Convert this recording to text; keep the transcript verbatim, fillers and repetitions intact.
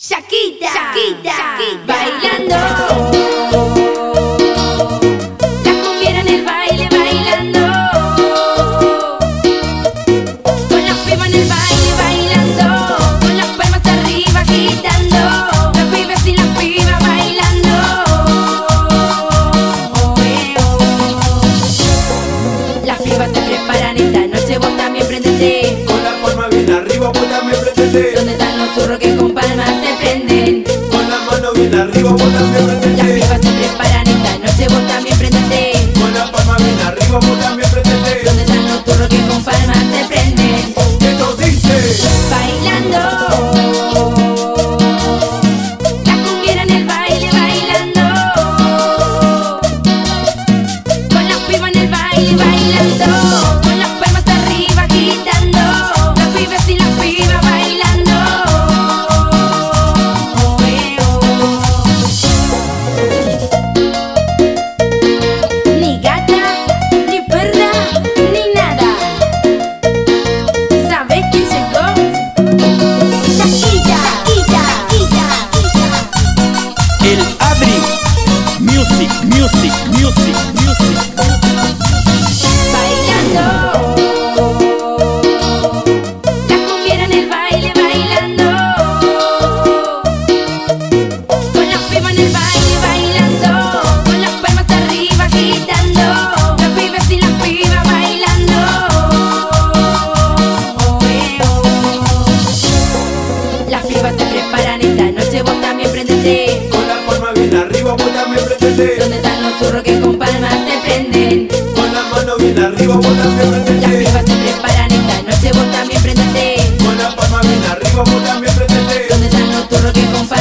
Shakita, Shakita, Shakita, bailando. La cumbiera en el baile, bailando. Con las pibas en el baile, bailando. Con las palmas arriba, agitando. Los pibes y las pibas bailando. Oh, eh, oh. Las pibas se preparan esta noche, vos también prendete. Con la palma bien arriba, vos también prendete. ¿Dónde están los turros que con palmas se prenden? Con la mano bien arriba, vos también Las prendete. pibas se preparan esta noche, vos también prendete. Con la palma bien arriba, vos también prendete. ¿Dónde están los turros que con palmas se prenden? Esto dice: Bailando. La cumbiera en el baile, bailando. Con las pibas en el baile, bailando. Con las palmas arriba, agitando. Los pibes y las pibas bailando. Oh, eh, oh. Ni gata, ni perra, ni nada. ¿Sabes quién llegó? Shakira, Shakira, Shakira. El Adri. Music, music, music, music. Bailando. La cumbiera en el baile, bailando. Con las pibas en el baile, bailando. Con las palmas arriba, agitando. Los pibes y las pibas bailando. Oh, eh, oh. Las pibas se preparan esta noche, vos también prendete. con la palma bien arriba, vos también prendete. ¿Dónde están los turros que con palmas se prenden? Con la mano bien arriba, vos también Las prendete. pibas se preparan esta noche, vos también prendete. Con la palma bien arriba, vos también prendete. ¿Dónde están los turros que con palmas